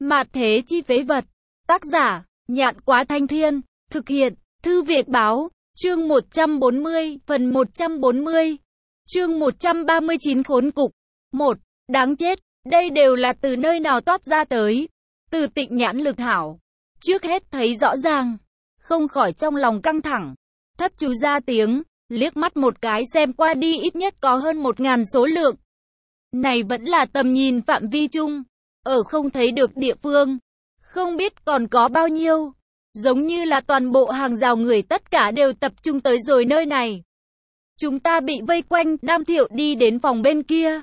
Mạt thế chi phế vật. Tác giả, Nhạn Quá Thanh Thiên. Thực hiện, Thư Việt Báo. Chương 140, phần 140. Chương 139 khốn cục. 1. Đáng chết, đây đều là từ nơi nào toát ra tới. Từ Tịnh nhãn lực hảo. Trước hết thấy rõ ràng, không khỏi trong lòng căng thẳng. Thấp chú ra tiếng, liếc mắt một cái xem qua đi ít nhất có hơn 1000 số lượng. Này vẫn là tầm nhìn phạm vi chung, ở không thấy được địa phương. Không biết còn có bao nhiêu. Giống như là toàn bộ hàng rào người tất cả đều tập trung tới rồi nơi này. Chúng ta bị vây quanh, Nam Thiệu đi đến phòng bên kia.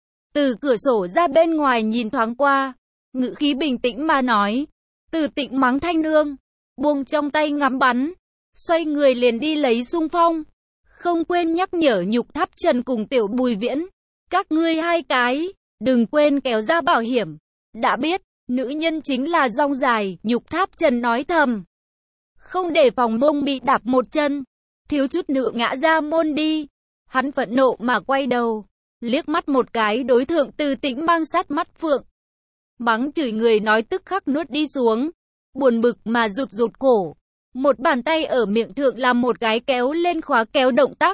Từ cửa sổ ra bên ngoài nhìn thoáng qua, ngữ khí bình tĩnh mà nói. Từ Tịnh mắng Thanh Nương, buông trong tay ngắm bắn, xoay người liền đi lấy xung phong. Không quên nhắc nhở Nhục Tháp Trần cùng Tiểu Bùi Viễn. Các ngươi hai cái, đừng quên kéo ra bảo hiểm. Đã biết, nữ nhân chính là rong dài, Nhục Tháp Trần nói thầm. Không để phòng mông bị đạp một chân, thiếu chút nữa ngã ra môn đi. Hắn phẫn nộ mà quay đầu, liếc mắt một cái đối thượng Từ Tĩnh mang sát mắt phượng. Mắng chửi người nói tức khắc nuốt đi xuống, buồn bực mà rụt rụt cổ. Một bàn tay ở miệng thượng làm một cái kéo lên khóa kéo động tác.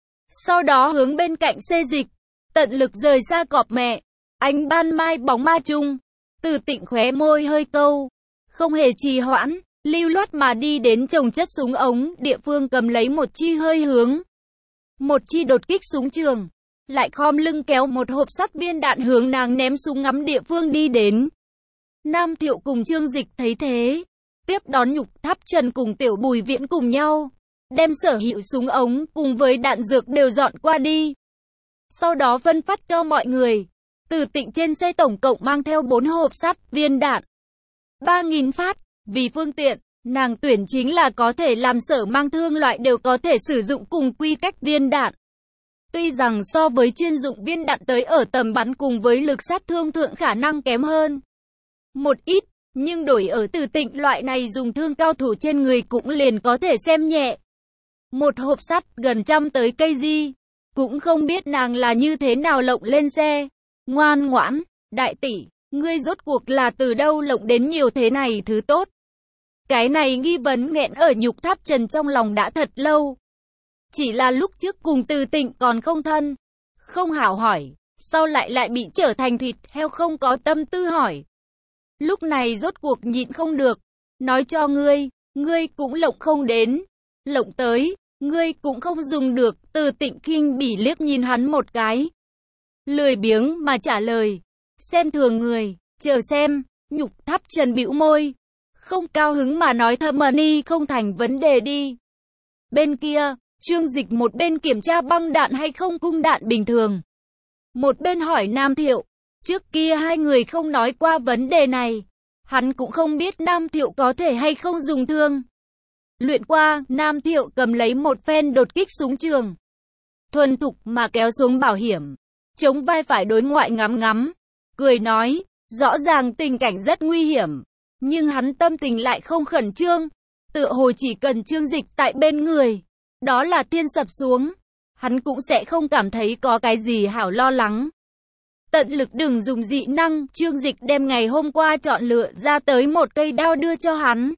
Sau đó hướng bên cạnh xê dịch, tận lực rời xa cọp mẹ. Ánh ban mai bóng ma chung, Từ Tịnh khóe môi hơi câu, không hề trì hoãn, lưu loát mà đi đến chồng chất súng ống địa phương cầm lấy một chi hơi hướng. Một chi đột kích súng trường, lại khom lưng kéo một hộp sắt viên đạn hướng nàng ném súng ngắm địa phương đi đến. Nam Thiệu cùng Trương Dịch thấy thế, tiếp đón Nhục Tháp Trần cùng Tiểu Bùi Viễn cùng nhau, đem sở hữu súng ống cùng với đạn dược đều dọn qua đi. Sau đó phân phát cho mọi người. Từ Tịnh trên xe tổng cộng mang theo 4 hộp sắt viên đạn, 3000 phát. Vì phương tiện, nàng tuyển chính là có thể làm sở mang thương loại đều có thể sử dụng cùng quy cách viên đạn. Tuy rằng so với chuyên dụng viên đạn tới ở tầm bắn cùng với lực sát thương thượng khả năng kém hơn một ít, nhưng đổi ở Từ Tịnh loại này dùng thương cao thủ trên người cũng liền có thể xem nhẹ. Một hộp sắt gần 100 tới cây di, cũng không biết nàng là như thế nào lộng lên xe. Ngoan ngoãn, đại tỷ, ngươi rốt cuộc là từ đâu lộng đến nhiều thế này thứ tốt? Cái này nghi vấn nghẹn ở Nhục Tháp Trần trong lòng đã thật lâu. Chỉ là lúc trước cùng Từ Tịnh còn không thân, không hảo hỏi, sau lại bị trở thành thịt heo không có tâm tư hỏi. Lúc này rốt cuộc nhịn không được, nói cho ngươi cũng lộng không đến, lộng tới, ngươi cũng không dùng được. Từ Tịnh khinh bỉ liếc nhìn hắn một cái, lười biếng mà trả lời, xem thường người, chờ xem. Nhục Tháp Trần bĩu môi, không cao hứng mà nói thầm ni không thành vấn đề đi. Bên kia, Trương Dịch một bên kiểm tra băng đạn hay không cung đạn bình thường, một bên hỏi Nam Thiệu. Trước kia hai người không nói qua vấn đề này, hắn cũng không biết Nam Thiệu có thể hay không dùng thương luyện qua. Nam Thiệu cầm lấy một phen đột kích súng trường, thuần thục mà kéo xuống bảo hiểm, chống vai phải đối ngoại ngắm ngắm, cười nói, rõ ràng tình cảnh rất nguy hiểm, nhưng hắn tâm tình lại không khẩn trương, tựa hồ chỉ cần Trương Dịch tại bên người, đó là thiên sập xuống, hắn cũng sẽ không cảm thấy có cái gì hảo lo lắng. Tận lực đừng dùng dị năng. Trương Dịch đem ngày hôm qua chọn lựa ra tới một cây đao đưa cho hắn,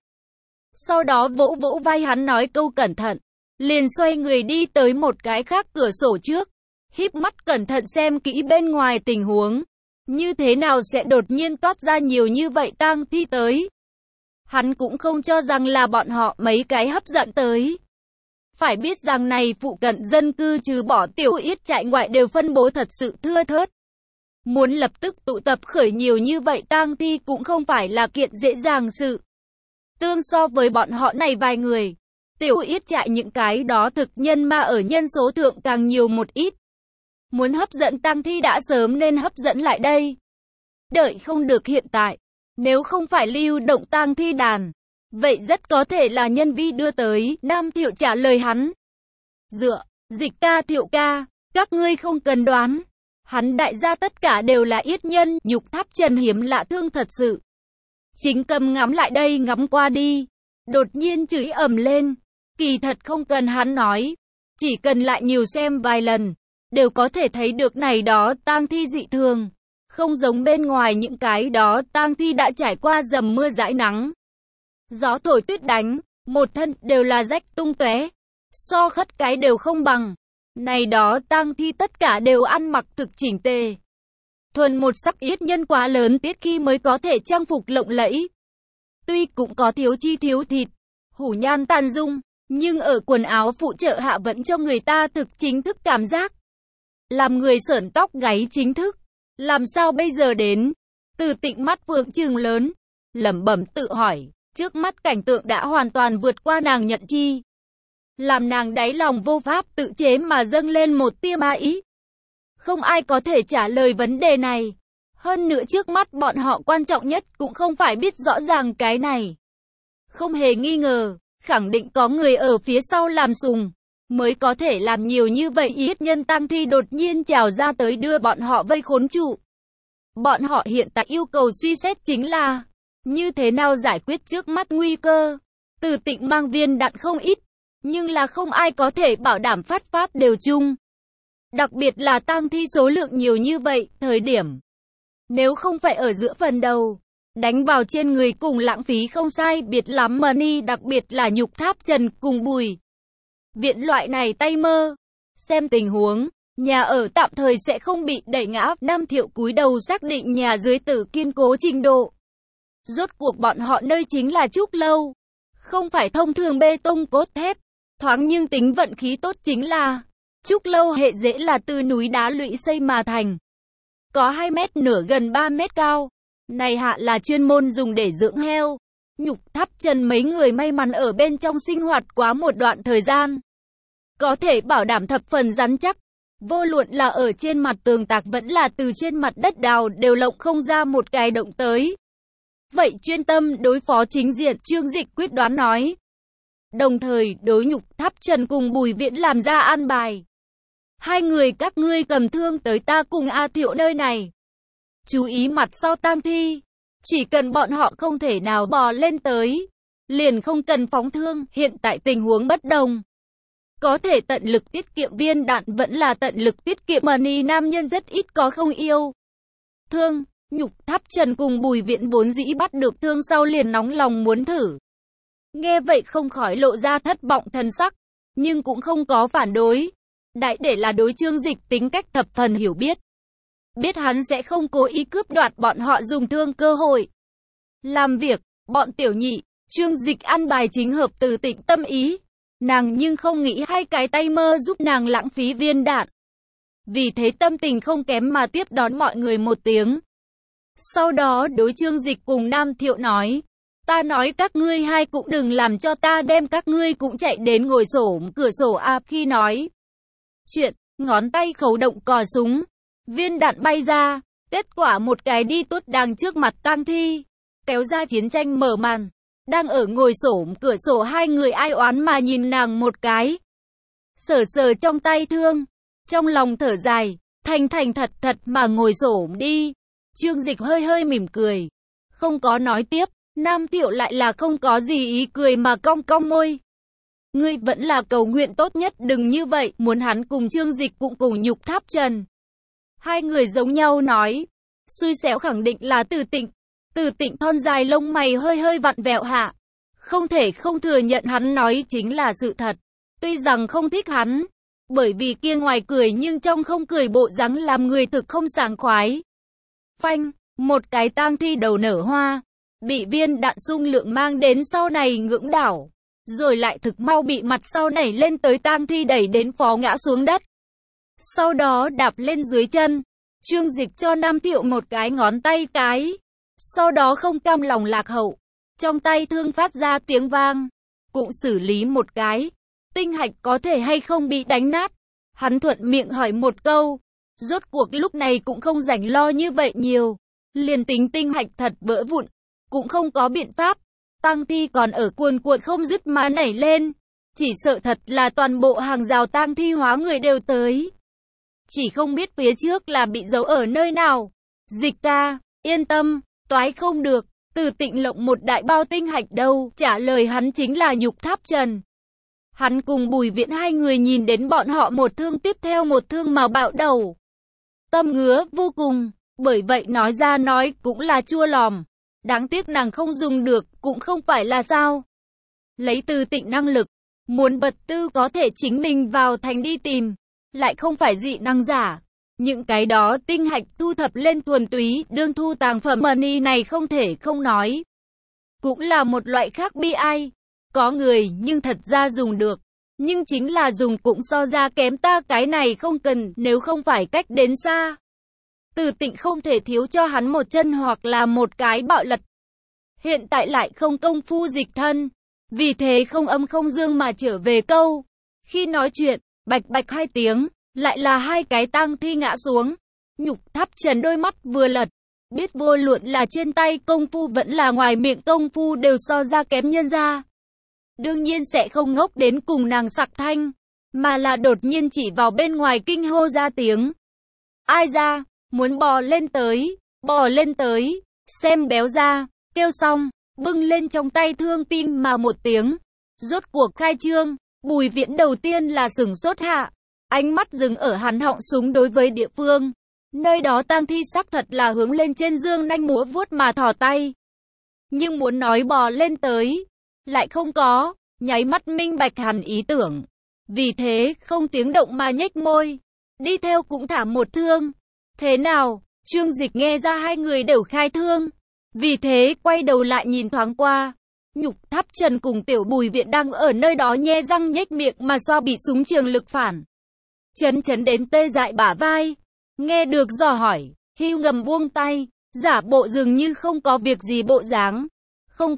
sau đó vỗ vỗ vai hắn nói câu cẩn thận, liền xoay người đi tới một cái khác cửa sổ trước, híp mắt cẩn thận xem kỹ bên ngoài tình huống. Như thế nào sẽ đột nhiên toát ra nhiều như vậy tang thi tới? Hắn cũng không cho rằng là bọn họ mấy cái hấp dẫn tới. Phải biết rằng này phụ cận dân cư trừ bỏ Tiểu Yết Trại ngoại đều phân bố thật sự thưa thớt. Muốn lập tức tụ tập khởi nhiều như vậy tang thi cũng không phải là kiện dễ dàng sự. Tương so với bọn họ này vài người, Tiểu Yết Trại những cái đó thực nhân ma ở nhân số thượng càng nhiều một ít. Muốn hấp dẫn tang thi đã sớm nên hấp dẫn lại đây. Đợi không được hiện tại, nếu không phải lưu động tang thi đàn, vậy rất có thể là nhân vi đưa tới. Nam Thiệu trả lời hắn. Dựa, Dịch ca Thiệu ca, các ngươi không cần đoán. Hắn đại gia tất cả đều là yết nhân. Nhục Tháp Trần hiếm lạ thương thật sự. Chính cầm ngắm lại đây ngắm qua đi, đột nhiên chửi ầm lên. Kỳ thật không cần hắn nói, chỉ cần lại nhiều xem vài lần, đều có thể thấy được này đó tang thi dị thường. Không giống bên ngoài những cái đó, tang thi đã trải qua dầm mưa dãi nắng. Gió thổi tuyết đánh, một thân đều là rách tung tóe, so khất cái đều không bằng. Này đó tang thi tất cả đều ăn mặc thực chỉnh tề. Thuần một sắc yết nhân quá lớn tiết khi mới có thể trang phục lộng lẫy. Tuy cũng có thiếu chi thiếu thịt, hủ nhan tàn dung, nhưng ở quần áo phụ trợ hạ vẫn cho người ta thực chính thức cảm giác. Làm người sởn tóc gáy chính thức. Làm sao bây giờ đến? Từ Tịnh mắt Phượng trừng lớn, lẩm bẩm tự hỏi, trước mắt cảnh tượng đã hoàn toàn vượt qua nàng nhận chi. Làm nàng đáy lòng vô pháp tự chế mà dâng lên một tia ma ý. Không ai có thể trả lời vấn đề này. Hơn nữa trước mắt bọn họ quan trọng nhất cũng không phải biết rõ ràng cái này. Không hề nghi ngờ, khẳng định có người ở phía sau làm sùng, mới có thể làm nhiều như vậy. Yết nhân tang thi đột nhiên trào ra tới đưa bọn họ vây khốn trụ. Bọn họ hiện tại yêu cầu suy xét chính là như thế nào giải quyết trước mắt nguy cơ. Từ Tịnh mang viên đạn không ít, nhưng là không ai có thể bảo đảm phát đều chung. Đặc biệt là tang thi số lượng nhiều như vậy, thời điểm nếu không phải ở giữa phần đầu, đánh vào trên người cùng lãng phí không sai biệt lắm money, đặc biệt là Nhục Tháp Trần cùng Bùi Viện loại này tay mơ. Xem tình huống, nhà ở tạm thời sẽ không bị đẩy ngã. Nam Thiệu cúi đầu xác định nhà dưới tử kiên cố trình độ. Rốt cuộc bọn họ nơi chính là trúc lâu, không phải thông thường bê tông cốt thép. Thoáng nhưng tính vận khí tốt chính là trúc lâu hệ dễ là từ núi đá lũy xây mà thành. Có 2 mét nửa gần 3 mét cao. Này hạ là chuyên môn dùng để dưỡng heo. Nhục Tháp Trần mấy người may mắn ở bên trong sinh hoạt quá một đoạn thời gian, có thể bảo đảm thập phần rắn chắc. Vô luận là ở trên mặt tường tạc vẫn là từ trên mặt đất đào đều lộng không ra một cái động tới. Vậy chuyên tâm đối phó chính diện, Trương Dịch quyết đoán nói. Đồng thời đối Nhục Tháp Trần cùng Bùi Viễn làm ra an bài. 2 người các ngươi cầm thương tới ta cùng A Thiệu nơi này. Chú ý mặt sau tang thi. Chỉ cần bọn họ không thể nào bò lên tới, liền không cần phóng thương. Hiện tại tình huống bất đồng. Có thể tận lực tiết kiệm viên đạn vẫn là tận lực tiết kiệm money. Nam nhân rất ít có không yêu thương. Nhục Tháp Trần cùng Bùi Viễn vốn dĩ bắt được thương sau liền nóng lòng muốn thử. Nghe vậy không khỏi lộ ra thất vọng thần sắc, nhưng cũng không có phản đối. Đại để là đối Trương Dịch tính cách thập phần hiểu biết. Biết hắn sẽ không cố ý cướp đoạt bọn họ dùng thương cơ hội làm việc. Bọn tiểu nhị, Trương Dịch ăn bài chính hợp Từ Tịnh tâm ý. Nàng nhưng không nghĩ 2 cái tay mơ giúp nàng lãng phí viên đạn. Vì thế tâm tình không kém mà tiếp đón mọi người một tiếng. Sau đó đối Trương Dịch cùng Nam Thiệu nói, ta nói các ngươi 2 cũng đừng làm cho ta đem các ngươi cũng chạy đến ngồi xổm cửa sổ a. Khi nói chuyện, ngón tay khấu động cò súng, viên đạn bay ra, kết quả một cái đi tuốt đang trước mặt tang thi, kéo ra chiến tranh mở màn. Đang ở ngồi xổm cửa sổ 2 người ai oán mà nhìn nàng một cái, sờ trong tay thương, trong lòng thở dài, thành thật mà ngồi xổm đi. Trương Dịch hơi mỉm cười, không có nói tiếp. Nam Thiệu lại là không có gì ý cười mà cong môi. Ngươi vẫn là cầu nguyện tốt nhất đừng như vậy. Muốn hắn cùng Trương Dịch cũng cùng Nhục Tháp Trần. 2 người giống nhau nói. Xui xẻo khẳng định là Từ Tịnh. Từ Tịnh thon dài lông mày hơi vặn vẹo hạ. Không thể không thừa nhận hắn nói chính là sự thật. Tuy rằng không thích hắn, bởi vì kia ngoài cười nhưng trong không cười bộ dáng làm người thực không sảng khoái. Phanh, một cái tang thi đầu nở hoa, bị viên đạn xung lượng mang đến sau này ngưỡng đảo, rồi lại thực mau bị mặt sau nảy lên tới tang thi đẩy đến phó ngã xuống đất. Sau đó đạp lên dưới chân. Trương Dịch cho Nam Thiệu một cái ngón tay cái, sau đó không cam lòng lạc hậu, trong tay thương phát ra tiếng vang, cũng xử lý một cái. Tinh hạch có thể hay không bị đánh nát? Hắn thuận miệng hỏi một câu. Rốt cuộc lúc này cũng không rảnh lo như vậy nhiều, liền tính tinh hạch thật vỡ vụn, cũng không có biện pháp. Tang thi còn ở cuồn cuộn không dứt mà nảy lên, chỉ sợ thật là toàn bộ hàng rào tang thi hóa người đều tới. Chỉ không biết phía trước là bị giấu ở nơi nào. Dịch ca, yên tâm, toái không được. Từ Tịnh lộng một đại bao tinh hạch đâu, trả lời hắn chính là Nhục Tháp Trần. Hắn cùng Bùi Viễn 2 người nhìn đến bọn họ một thương tiếp theo một thương mà bạo đầu. Tâm ngứa vô cùng, Bởi vậy nói ra nói cũng là chua lòm. Đáng tiếc nàng không dùng được, cũng không phải là sao. Lấy Từ Tịnh năng lực, muốn vật tư có thể chính mình vào thành đi tìm, lại không phải dị năng giả. Những cái đó tinh hạch thu thập lên thuần túy, đương thu tàng phẩm money này không thể không nói. Cũng là một loại khác bi ai. Có người nhưng thật ra dùng được, nhưng chính là dùng cũng so ra kém ta cái này không cần, nếu không phải cách đến xa. Từ Tịnh không thể thiếu cho hắn một chân hoặc là một cái bạo lật. Hiện tại lại không công phu dịch thân, vì thế không âm không dương mà trở về câu. Khi nói chuyện, bạch bạch hai tiếng, lại là hai cái tang thi ngã xuống. Nhục Tháp Trần đôi mắt vừa lật, biết vô luận là trên tay công phu vẫn là ngoài miệng công phu đều so ra kém nhân ra. Đương nhiên sẽ không ngốc đến cùng nàng sặc thanh, mà là đột nhiên chỉ vào bên ngoài kinh hô ra tiếng. Ai ra, muốn bò lên tới, xem béo ra, kêu xong, bưng lên trong tay thương pin mà một tiếng. Rốt cuộc khai trương, Bùi Viễn đầu tiên là sửng sốt hạ, ánh mắt dừng ở hắn họng súng đối với địa phương. Nơi đó tang thi xác thật là hướng lên trên dương nanh múa vuốt mà thò tay. Nhưng muốn nói bò lên tới, lại không có, nháy mắt minh bạch hẳn ý tưởng. Vì thế không tiếng động mà nhếch môi, đi theo cũng thả một thương. Thế nào, Trương Dịch nghe ra hai người đều khai thương. Vì thế quay đầu lại nhìn thoáng qua. Nhục Tháp Trần cùng Tiểu Bùi Viện đang ở nơi đó nhe răng nhếch miệng mà so bị súng trường lực phản. Chấn đến tê dại bả vai. Nghe được dò hỏi, hưu ngầm buông tay, giả bộ dường như không có việc gì bộ dáng. Không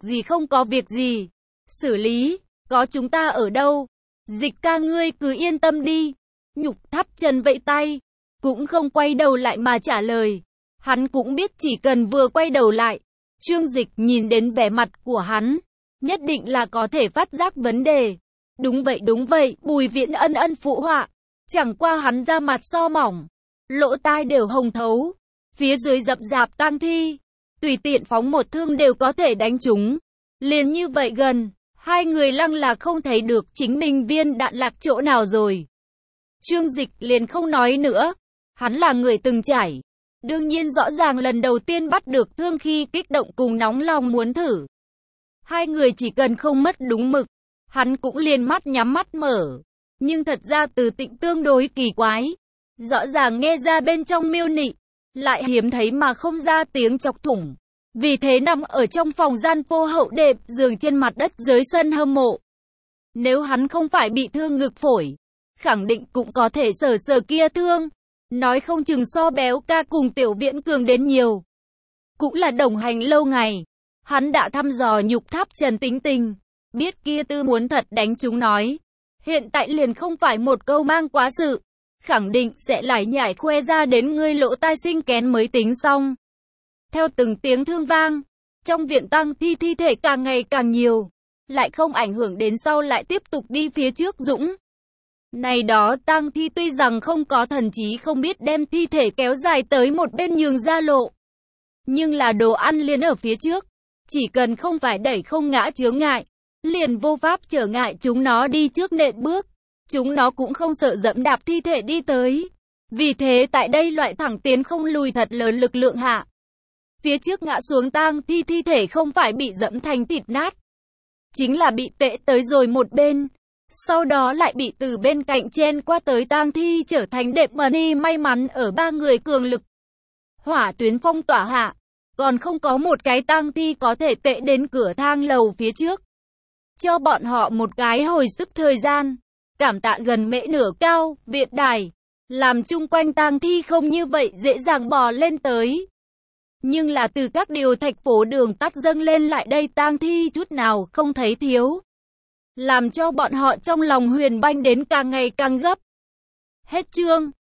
có việc gì. Xử lý, có chúng ta ở đâu? Dịch ca ngươi cứ yên tâm đi. Nhục Tháp Trần vẫy tay, cũng không quay đầu lại mà trả lời. Hắn cũng biết chỉ cần vừa quay đầu lại, Trương Dịch nhìn đến vẻ mặt của hắn, nhất định là có thể phát giác vấn đề. Đúng vậy, Bùi Viễn ân ân phụ họa. Chẳng qua hắn da mặt so mỏng, lỗ tai đều hồng thấu, phía dưới rậm rạp tang thi, tùy tiện phóng một thương đều có thể đánh trúng. Liền như vậy gần, hai người lăng là không thấy được chính mình viên đạn lạc chỗ nào rồi. Trương Dịch liền không nói nữa, hắn là người từng trải. Đương nhiên rõ ràng lần đầu tiên bắt được thương khi kích động cùng nóng lòng muốn thử. Hai người chỉ cần không mất đúng mực, hắn cũng liền mắt nhắm mắt mở. Nhưng thật ra Từ Tịnh tương đối kỳ quái. Rõ ràng nghe ra bên trong miêu nị, lại hiếm thấy mà không ra tiếng chọc thủng. Vì thế nằm ở trong phòng gian phô hậu đệm, giường trên mặt đất dưới sân hâm mộ. Nếu hắn không phải bị thương ngực phổi, khẳng định cũng có thể sờ kia thương. Nói không chừng so béo ca cùng Tiểu Viễn cường đến nhiều. Cũng là đồng hành lâu ngày. Hắn đã thăm dò Nhục Tháp Trần tính tình. Biết kia tư muốn thật đánh chúng nói. Hiện tại liền không phải một câu mang quá sự. Khẳng định sẽ lải nhải khoe ra đến ngươi lỗ tai sinh kén mới tính xong. Theo từng tiếng thương vang, trong viện tang thi thi thể càng ngày càng nhiều. Lại không ảnh hưởng đến sau lại tiếp tục đi phía trước dũng. Này đó tang thi tuy rằng không có thần trí không biết đem thi thể kéo dài tới một bên nhường ra lộ. Nhưng là đồ ăn liền ở phía trước. Chỉ cần không phải đẩy không ngã chướng ngại, liền vô pháp trở ngại chúng nó đi trước nện bước. Chúng nó cũng không sợ dẫm đạp thi thể đi tới. Vì thế tại đây loại thẳng tiến không lùi thật lớn lực lượng hạ. Phía trước ngã xuống tang thi thi thể không phải bị dẫm thành thịt nát. Chính là bị tệ tới rồi một bên. Sau đó lại bị từ bên cạnh chen qua tới tang thi trở thành đệm money may mắn ở ba người cường lực. Hỏa tuyến phong tỏa hạ. Còn không có một cái tang thi có thể tệ đến cửa thang lầu phía trước. Cho bọn họ một cái hồi sức thời gian. Cảm tạ gần mễ nửa cao, viện đài. Làm chung quanh tang thi không như vậy dễ dàng bò lên tới. Nhưng là từ các điều thành phố đường tắt dâng lên lại đây tang thi chút nào không thấy thiếu. Làm cho bọn họ trong lòng huyền banh đến càng ngày càng gấp. Hết chương.